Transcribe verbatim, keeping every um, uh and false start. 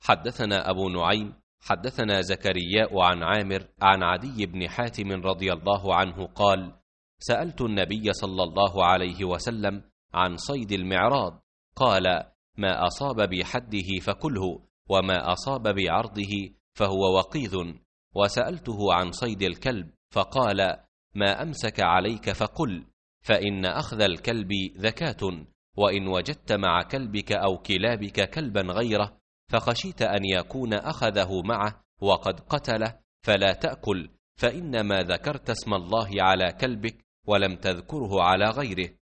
حدثنا أبو نعيم حدثنا زكرياء عن عامر عن عدي بن حاتم رضي الله عنه قال: سألت النبي صلى الله عليه وسلم عن صيد المعراض، قال: ما أصاب بحده فكله، وما أصاب بعرضه فهو وقيذ. وسألته عن صيد الكلب فقال: ما أمسك عليك فقل، فإن أخذ الكلب ذكاة، وإن وجدت مع كلبك أو كلابك كلبا غيره فخشيت أن يكون أخذه معه وقد قتله فلا تأكل، فإنما ذكرت اسم الله على كلبك ولم تذكره على غيره.